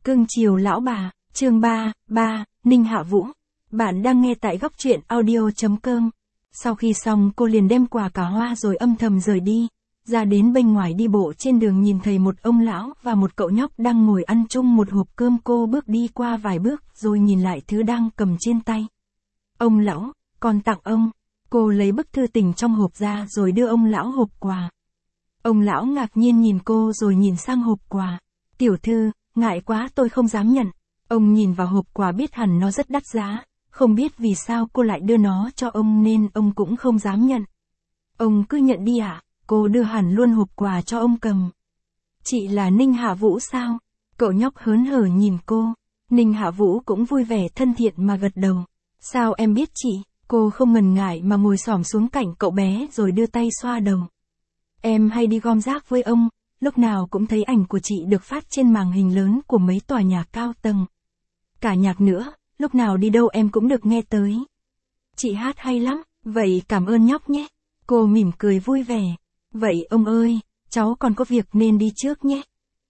Cưng chiều lão bà, chương 3, Ninh Hạ Vũ. Bạn đang nghe tại góc truyện audio.com. Sau khi xong cô liền đem quà cả hoa rồi âm thầm rời đi. Ra đến bên ngoài đi bộ trên đường nhìn thấy một ông lão và một cậu nhóc đang ngồi ăn chung một hộp cơm. Cô bước đi qua vài bước rồi nhìn lại thứ đang cầm trên tay. Ông lão, con tặng ông. Cô lấy bức thư tình trong hộp ra rồi đưa ông lão hộp quà. Ông lão ngạc nhiên nhìn cô rồi nhìn sang hộp quà. Tiểu thư, ngại quá tôi không dám nhận. Ông nhìn vào hộp quà biết hẳn nó rất đắt giá, không biết vì sao cô lại đưa nó cho ông nên ông cũng không dám nhận. Ông cứ nhận đi ạ, cô đưa hẳn luôn hộp quà cho ông cầm. Chị là Ninh Hạ Vũ sao? Cậu nhóc hớn hở nhìn cô. Ninh Hạ Vũ cũng vui vẻ thân thiện mà gật đầu. Sao em biết chị? Cô không ngần ngại mà ngồi xổm xuống cạnh cậu bé rồi đưa tay xoa đầu. Em hay đi gom rác với ông, lúc nào cũng thấy ảnh của chị được phát trên màn hình lớn của mấy tòa nhà cao tầng. Cả nhạc nữa, lúc nào đi đâu em cũng được nghe tới. Chị hát hay lắm, vậy cảm ơn nhóc nhé. Cô mỉm cười vui vẻ. Vậy ông ơi, cháu còn có việc nên đi trước nhé.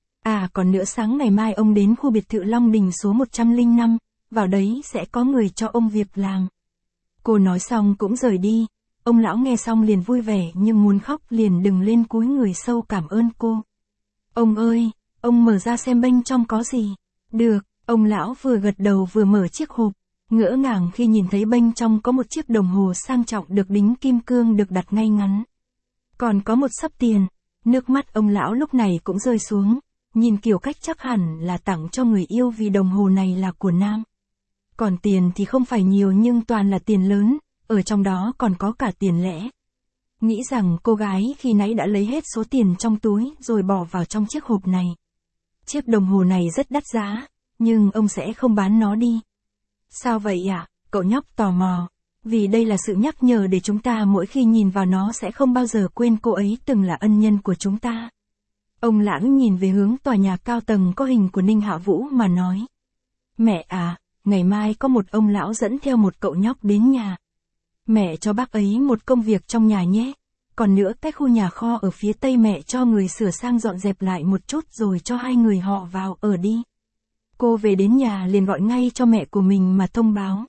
À còn nữa sáng ngày mai ông đến khu biệt thự Long Đình số 105, vào đấy sẽ có người cho ông việc làm. Cô nói xong cũng rời đi. Ông lão nghe xong liền vui vẻ nhưng muốn khóc liền đừng lên cúi người sâu cảm ơn cô. Ông ơi, ông mở ra xem bên trong có gì. Được, ông lão vừa gật đầu vừa mở chiếc hộp, ngỡ ngàng khi nhìn thấy bên trong có một chiếc đồng hồ sang trọng được đính kim cương được đặt ngay ngắn. Còn có một xấp tiền, nước mắt ông lão lúc này cũng rơi xuống, nhìn kiểu cách chắc hẳn là tặng cho người yêu vì đồng hồ này là của nam. Còn tiền thì không phải nhiều nhưng toàn là tiền lớn. Ở trong đó còn có cả tiền lẻ. Nghĩ rằng cô gái khi nãy đã lấy hết số tiền trong túi rồi bỏ vào trong chiếc hộp này. Chiếc đồng hồ này rất đắt giá, nhưng ông sẽ không bán nó đi. Sao vậy ạ? Cậu nhóc tò mò. Vì đây là sự nhắc nhở để chúng ta mỗi khi nhìn vào nó sẽ không bao giờ quên cô ấy từng là ân nhân của chúng ta. Ông lãng nhìn về hướng tòa nhà cao tầng có hình của Ninh Hạ Vũ mà nói. Mẹ à, ngày mai có một ông lão dẫn theo một cậu nhóc đến nhà. Mẹ cho bác ấy một công việc trong nhà nhé. Còn nữa cái khu nhà kho ở phía tây mẹ cho người sửa sang dọn dẹp lại một chút rồi cho hai người họ vào ở đi. Cô về đến nhà liền gọi ngay cho mẹ của mình mà thông báo.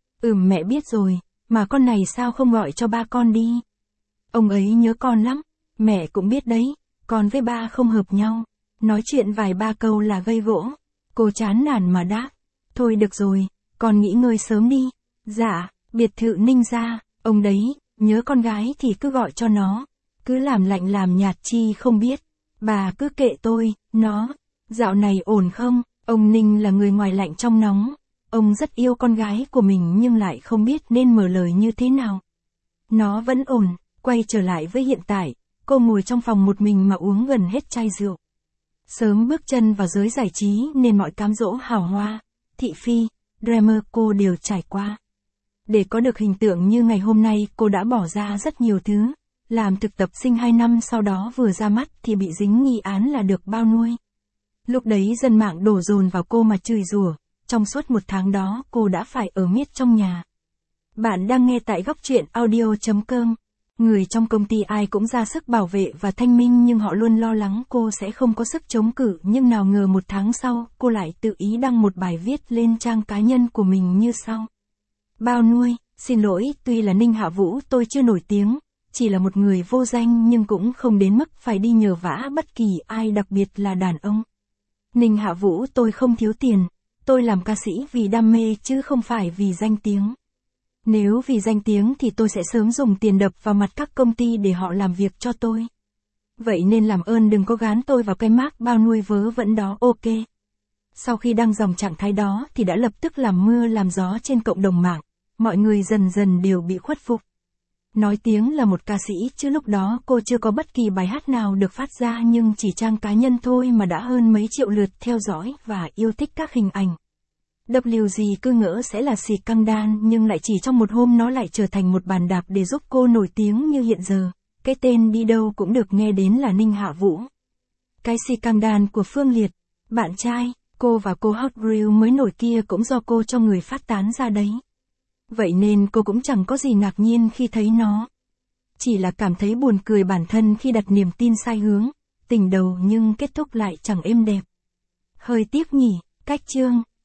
Mẹ biết rồi, mà con này sao không gọi cho ba con đi. Ông ấy nhớ con lắm, mẹ cũng biết đấy, con với ba không hợp nhau. Nói chuyện vài ba câu là gây gỗ. Cô chán nản mà đáp. Thôi được rồi, con nghỉ ngơi sớm đi. Dạ. Biệt thự Ninh gia, ông đấy, nhớ con gái thì cứ gọi cho nó. Cứ làm lạnh làm nhạt chi không biết. Bà cứ kệ tôi, nó. Dạo này ổn không? Ông Ninh là người ngoài lạnh trong nóng. Ông rất yêu con gái của mình nhưng lại không biết nên mở lời như thế nào. Nó vẫn ổn, quay trở lại với hiện tại. Cô ngồi trong phòng một mình mà uống gần hết chai rượu. Sớm bước chân vào giới giải trí nên mọi cám dỗ hào hoa, thị phi, drama cô đều trải qua. Để có được hình tượng như ngày hôm nay cô đã bỏ ra rất nhiều thứ. Làm thực tập sinh 2 năm sau đó vừa ra mắt thì bị dính nghi án là được bao nuôi. Lúc đấy dân mạng đổ dồn vào cô mà chửi rủa. Trong suốt 1 tháng đó cô đã phải ở miết trong nhà. Bạn đang nghe tại góc truyện audio.com. Người trong công ty ai cũng ra sức bảo vệ và thanh minh nhưng họ luôn lo lắng cô sẽ không có sức chống cự. Nhưng nào ngờ 1 tháng sau cô lại tự ý đăng một bài viết lên trang cá nhân của mình như sau. Bao nuôi, xin lỗi, tuy là Ninh Hạ Vũ tôi chưa nổi tiếng, chỉ là một người vô danh nhưng cũng không đến mức phải đi nhờ vả bất kỳ ai đặc biệt là đàn ông. Ninh Hạ Vũ tôi không thiếu tiền, tôi làm ca sĩ vì đam mê chứ không phải vì danh tiếng. Nếu vì danh tiếng thì tôi sẽ sớm dùng tiền đập vào mặt các công ty để họ làm việc cho tôi. Vậy nên làm ơn đừng có gán tôi vào cái mác bao nuôi vớ vẩn đó ok. Sau khi đăng dòng trạng thái đó thì đã lập tức làm mưa làm gió trên cộng đồng mạng. Mọi người dần dần đều bị khuất phục. Nói tiếng là một ca sĩ chứ lúc đó cô chưa có bất kỳ bài hát nào được phát ra nhưng chỉ trang cá nhân thôi mà đã hơn mấy triệu lượt theo dõi và yêu thích các hình ảnh. WG cứ ngỡ sẽ là xì căng đan nhưng lại chỉ trong một hôm nó lại trở thành một bàn đạp để giúp cô nổi tiếng như hiện giờ. Cái tên đi đâu cũng được nghe đến là Ninh Hạ Vũ. Cái xì căng đan của Phương Liệt, bạn trai, cô và cô Hot Reel mới nổi kia cũng do cô cho người phát tán ra đấy. Vậy nên cô cũng chẳng có gì ngạc nhiên khi thấy nó. Chỉ là cảm thấy buồn cười bản thân khi đặt niềm tin sai hướng, tỉnh đầu nhưng kết thúc lại chẳng êm đẹp. Hơi tiếc nhỉ, Cách chương